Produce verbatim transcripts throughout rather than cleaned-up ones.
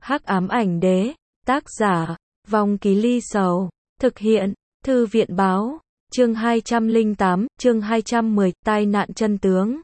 Hắc ám ảnh đế, tác giả, Vong Ký Ly Sầu, thực hiện, Thư viện báo, chương hai trăm lẻ tám, chương hai trăm mười, tai nạn chân tướng.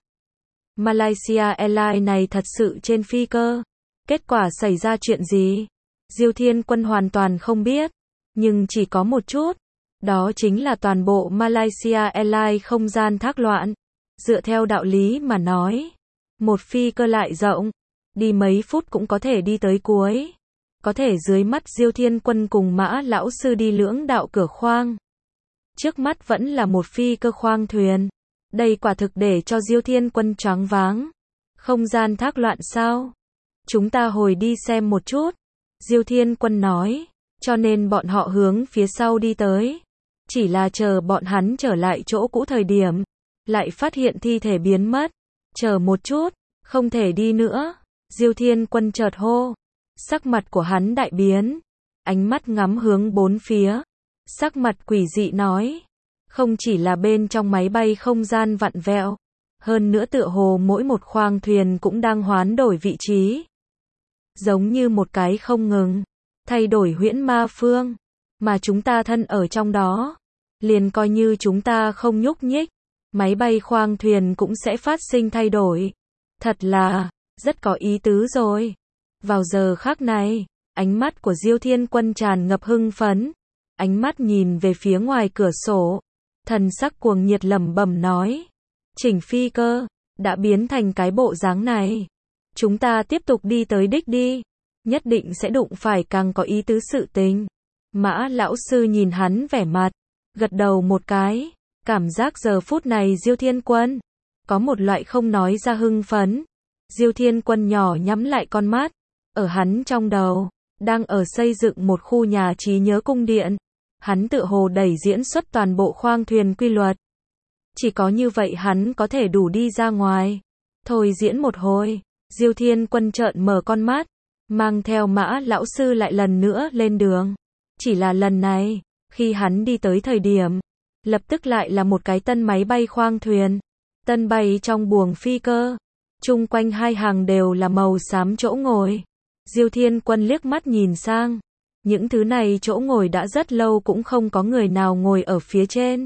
Malaysia Airlines này thật sự trên phi cơ. Kết quả xảy ra chuyện gì? Diêu Thiên Quân hoàn toàn không biết, nhưng chỉ có một chút, đó chính là toàn bộ Malaysia Airlines không gian thác loạn. Dựa theo đạo lý mà nói, một phi cơ lại rộng, đi mấy phút cũng có thể đi tới cuối. Có thể dưới mắt Diêu Thiên Quân cùng Mã lão sư đi lưỡng đạo cửa khoang. Trước mắt vẫn là một phi cơ khoang thuyền. Đây quả thực để cho Diêu Thiên Quân choáng váng. Không gian thác loạn sao? Chúng ta hồi đi xem một chút. Diêu Thiên Quân nói. Cho nên bọn họ hướng phía sau đi tới. Chỉ là chờ bọn hắn trở lại chỗ cũ thời điểm. Lại phát hiện thi thể biến mất. Chờ một chút, không thể đi nữa. Diêu Thiên Quân chợt hô. Sắc mặt của hắn đại biến. Ánh mắt ngắm hướng bốn phía. Sắc mặt quỷ dị nói. Không chỉ là bên trong máy bay không gian vặn vẹo. Hơn nữa tựa hồ mỗi một khoang thuyền cũng đang hoán đổi vị trí. Giống như một cái không ngừng. Thay đổi huyễn ma phương. Mà chúng ta thân ở trong đó. Liền coi như chúng ta không nhúc nhích. Máy bay khoang thuyền cũng sẽ phát sinh thay đổi. Thật là, rất có ý tứ rồi. Vào giờ khắc này, ánh mắt của Diêu Thiên Quân tràn ngập hưng phấn. Ánh mắt nhìn về phía ngoài cửa sổ. Thần sắc cuồng nhiệt lẩm bẩm nói. Chỉnh phi cơ, đã biến thành cái bộ dáng này. Chúng ta tiếp tục đi tới đích đi. Nhất định sẽ đụng phải càng có ý tứ sự tình. Mã lão sư nhìn hắn vẻ mặt. Gật đầu một cái. Cảm giác giờ phút này Diêu Thiên Quân. Có một loại không nói ra hưng phấn. Diêu Thiên Quân nhỏ nhắm lại con mắt. Ở hắn trong đầu, đang ở xây dựng một khu nhà trí nhớ cung điện. Hắn tự hồ đẩy diễn xuất toàn bộ khoang thuyền quy luật. Chỉ có như vậy hắn có thể đủ đi ra ngoài. Thôi diễn một hồi, Diêu Thiên Quân trợn mở con mắt, mang theo Mã lão sư lại lần nữa lên đường. Chỉ là lần này, khi hắn đi tới thời điểm, lập tức lại là một cái tân máy bay khoang thuyền. Tân bay trong buồng phi cơ. Chung quanh hai hàng đều là màu xám chỗ ngồi. Diêu Thiên Quân liếc mắt nhìn sang. Những thứ này chỗ ngồi đã rất lâu cũng không có người nào ngồi ở phía trên.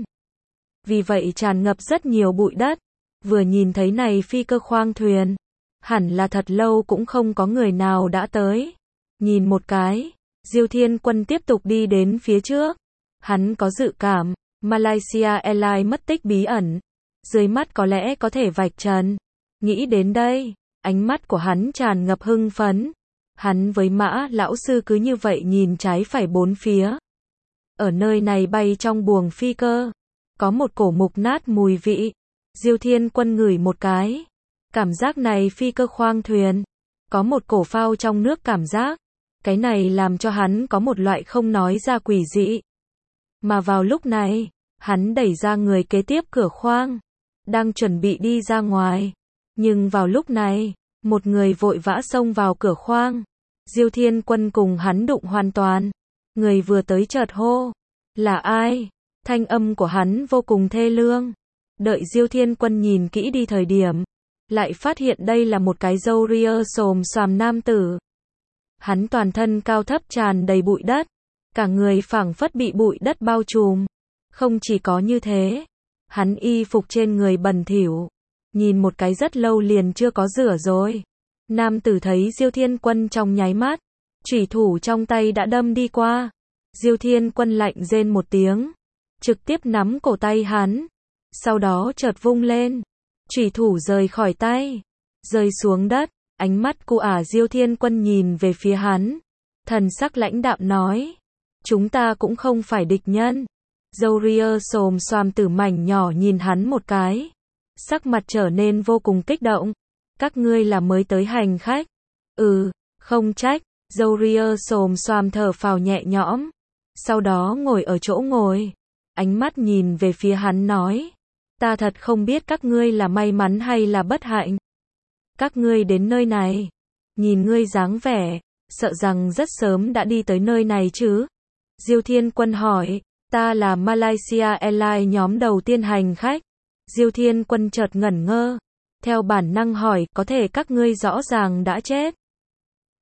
Vì vậy tràn ngập rất nhiều bụi đất. Vừa nhìn thấy này phi cơ khoang thuyền. Hẳn là thật lâu cũng không có người nào đã tới. Nhìn một cái, Diêu Thiên Quân tiếp tục đi đến phía trước. Hắn có dự cảm, Malaysia Airlines mất tích bí ẩn. Dưới mắt có lẽ có thể vạch trần. Nghĩ đến đây, ánh mắt của hắn tràn ngập hưng phấn. Hắn với Mã lão sư cứ như vậy nhìn trái phải bốn phía. Ở nơi này bay trong buồng phi cơ. Có một cổ mục nát mùi vị. Diêu Thiên Quân ngửi một cái. Cảm giác này phi cơ khoang thuyền. Có một cổ phao trong nước cảm giác. Cái này làm cho hắn có một loại không nói ra quỷ dị. Mà vào lúc này, hắn đẩy ra người kế tiếp cửa khoang. Đang chuẩn bị đi ra ngoài. Nhưng vào lúc này, một người vội vã xông vào cửa khoang. Diêu Thiên Quân cùng hắn đụng hoàn toàn. Người vừa tới chợt hô. Là ai? Thanh âm của hắn vô cùng thê lương. Đợi Diêu Thiên Quân nhìn kỹ đi thời điểm. Lại phát hiện đây là một cái râu ria xồm xoàm nam tử. Hắn toàn thân cao thấp tràn đầy bụi đất. Cả người phảng phất bị bụi đất bao trùm. Không chỉ có như thế. Hắn y phục trên người bẩn thỉu. Nhìn một cái rất lâu liền chưa có rửa rồi. Nam tử thấy Diêu Thiên Quân trong nháy mắt. Chủy thủ trong tay đã đâm đi qua. Diêu Thiên Quân lạnh rên một tiếng. Trực tiếp nắm cổ tay hắn. Sau đó chợt vung lên. Chủy thủ rời khỏi tay. Rơi xuống đất. Ánh mắt cu ả Diêu Thiên Quân nhìn về phía hắn. Thần sắc lãnh đạm nói. Chúng ta cũng không phải địch nhân. Râu ria xồm xoàm tử mảnh nhỏ nhìn hắn một cái. Sắc mặt trở nên vô cùng kích động. Các ngươi là mới tới hành khách. Ừ, không trách. Râu ria xồm xoàm thở phào nhẹ nhõm. Sau đó ngồi ở chỗ ngồi. Ánh mắt nhìn về phía hắn nói. Ta thật không biết các ngươi là may mắn hay là bất hạnh. Các ngươi đến nơi này. Nhìn ngươi dáng vẻ. Sợ rằng rất sớm đã đi tới nơi này chứ. Diêu Thiên Quân hỏi. Ta là Malaysia Airlines nhóm đầu tiên hành khách. Diêu Thiên Quân chợt ngẩn ngơ. Theo bản năng hỏi, có thể các ngươi rõ ràng đã chết.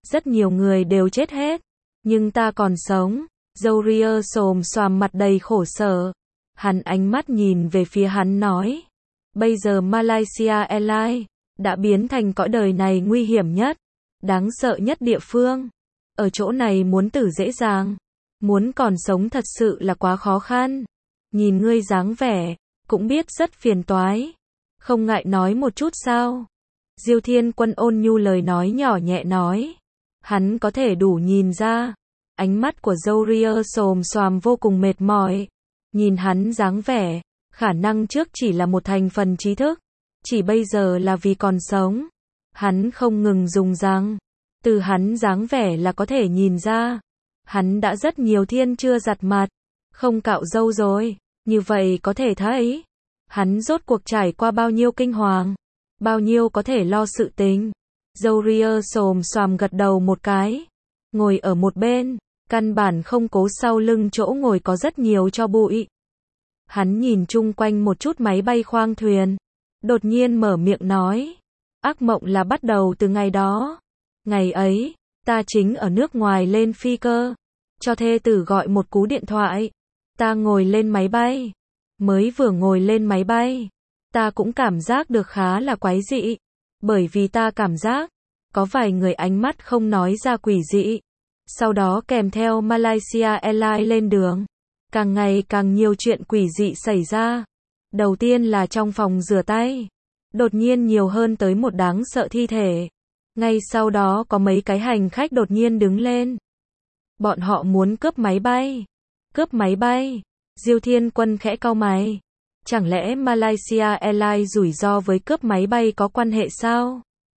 Rất nhiều người đều chết hết, nhưng ta còn sống. Zoria xồm xoàm mặt đầy khổ sở. Hắn ánh mắt nhìn về phía hắn nói. Bây giờ Malaysia Airlines đã biến thành cõi đời này nguy hiểm nhất, đáng sợ nhất địa phương. Ở chỗ này muốn tử dễ dàng, muốn còn sống thật sự là quá khó khăn. Nhìn ngươi dáng vẻ, cũng biết rất phiền toái. Không ngại nói một chút sao? Diêu Thiên Quân ôn nhu lời nói nhỏ nhẹ nói. Hắn có thể đủ nhìn ra. Ánh mắt của Zoria xồm xoàm vô cùng mệt mỏi. Nhìn hắn dáng vẻ, khả năng trước chỉ là một thành phần trí thức. Chỉ bây giờ là vì còn sống. Hắn không ngừng dùng răng. Từ hắn dáng vẻ là có thể nhìn ra. Hắn đã rất nhiều thiên chưa giặt mặt. Không cạo râu rồi. Như vậy có thể thấy. Hắn rốt cuộc trải qua bao nhiêu kinh hoàng. Bao nhiêu có thể lo sự tình. Zoria xồm xoàm gật đầu một cái. Ngồi ở một bên. Căn bản không cố sau lưng chỗ ngồi có rất nhiều cho bụi. Hắn nhìn chung quanh một chút máy bay khoang thuyền. Đột nhiên mở miệng nói. Ác mộng là bắt đầu từ ngày đó. Ngày ấy, ta chính ở nước ngoài lên phi cơ. Cho thê tử gọi một cú điện thoại. Ta ngồi lên máy bay. Mới vừa ngồi lên máy bay. Ta cũng cảm giác được khá là quái dị. Bởi vì ta cảm giác, có vài người ánh mắt không nói ra quỷ dị. Sau đó kèm theo Malaysia Airlines lên đường. Càng ngày càng nhiều chuyện quỷ dị xảy ra. Đầu tiên là trong phòng rửa tay. Đột nhiên nhiều hơn tới một đáng sợ thi thể. Ngay sau đó có mấy cái hành khách đột nhiên đứng lên. Bọn họ muốn cướp máy bay. Cướp máy bay. Diêu Thiên Quân khẽ cau mày. Chẳng lẽ Malaysia Airlines rủi ro với cướp máy bay có quan hệ sao?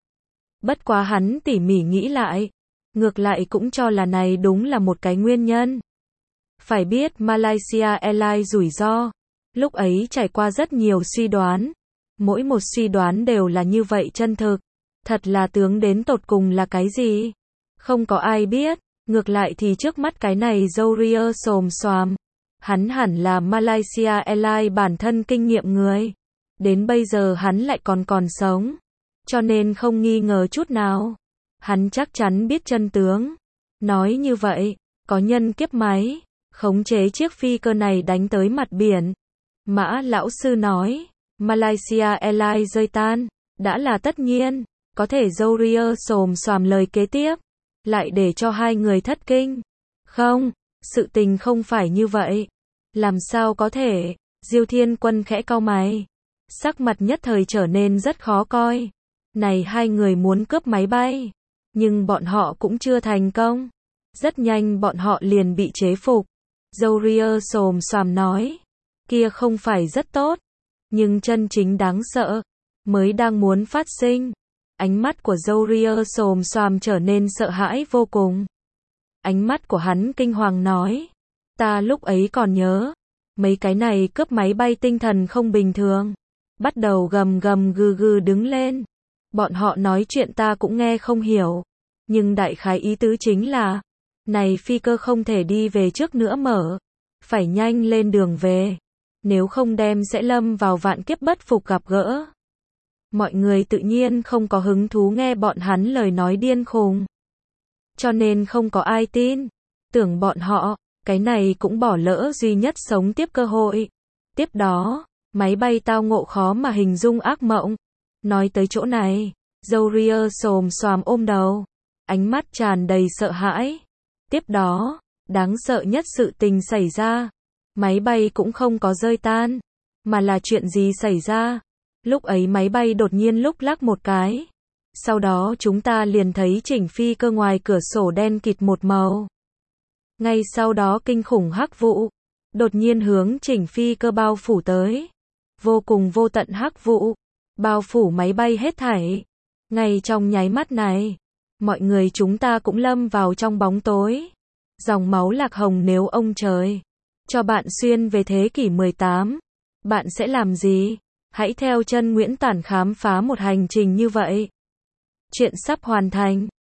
Bất quá hắn tỉ mỉ nghĩ lại. Ngược lại cũng cho là này đúng là một cái nguyên nhân. Phải biết Malaysia Airlines rủi ro. Lúc ấy trải qua rất nhiều suy đoán. Mỗi một suy đoán đều là như vậy chân thực. Thật là tướng đến tột cùng là cái gì? Không có ai biết. Ngược lại thì trước mắt cái này Zoria xồm xoàm. Hắn hẳn là Malaysia Airlines bản thân kinh nghiệm người. Đến bây giờ hắn lại còn còn sống. Cho nên không nghi ngờ chút nào. Hắn chắc chắn biết chân tướng. Nói như vậy, có nhân kiếp máy, khống chế chiếc phi cơ này đánh tới mặt biển. Mã lão sư nói, Malaysia Airlines rơi tan, đã là tất nhiên. Có thể Zoria xồm xoàm lời kế tiếp, lại để cho hai người thất kinh. Không, sự tình không phải như vậy. Làm sao có thể? Diêu Thiên Quân khẽ cau mày. Sắc mặt nhất thời trở nên rất khó coi. Này hai người muốn cướp máy bay. Nhưng bọn họ cũng chưa thành công. Rất nhanh bọn họ liền bị chế phục. Zoria xồm xoàm nói. Kia không phải rất tốt. Nhưng chân chính đáng sợ. Mới đang muốn phát sinh. Ánh mắt của Zoria xồm xoàm trở nên sợ hãi vô cùng. Ánh mắt của hắn kinh hoàng nói. Ta lúc ấy còn nhớ. Mấy cái này cướp máy bay tinh thần không bình thường. Bắt đầu gầm gầm gừ gừ đứng lên. Bọn họ nói chuyện ta cũng nghe không hiểu. Nhưng đại khái ý tứ chính là. Này phi cơ không thể đi về trước nữa mở. Phải nhanh lên đường về. Nếu không đem sẽ lâm vào vạn kiếp bất phục gặp gỡ. Mọi người tự nhiên không có hứng thú nghe bọn hắn lời nói điên khùng. Cho nên không có ai tin. Tưởng bọn họ, cái này cũng bỏ lỡ duy nhất sống tiếp cơ hội. Tiếp đó, máy bay tao ngộ khó mà hình dung ác mộng. Nói tới chỗ này, Zoria xồm xoàm ôm đầu. Ánh mắt tràn đầy sợ hãi. Tiếp đó, đáng sợ nhất sự tình xảy ra. Máy bay cũng không có rơi tan. Mà là chuyện gì xảy ra? Lúc ấy máy bay đột nhiên lúc lắc một cái. Sau đó chúng ta liền thấy chỉnh phi cơ ngoài cửa sổ đen kịt một màu. Ngay sau đó kinh khủng hắc vụ. Đột nhiên hướng chỉnh phi cơ bao phủ tới. Vô cùng vô tận hắc vụ. Bao phủ máy bay hết thảy. Ngay trong nháy mắt này. Mọi người chúng ta cũng lâm vào trong bóng tối. Dòng máu lạc hồng nếu ông trời. Cho bạn xuyên về thế kỷ mười tám. Bạn sẽ làm gì? Hãy theo chân Nguyễn Tản khám phá một hành trình như vậy. Chuyện sắp hoàn thành.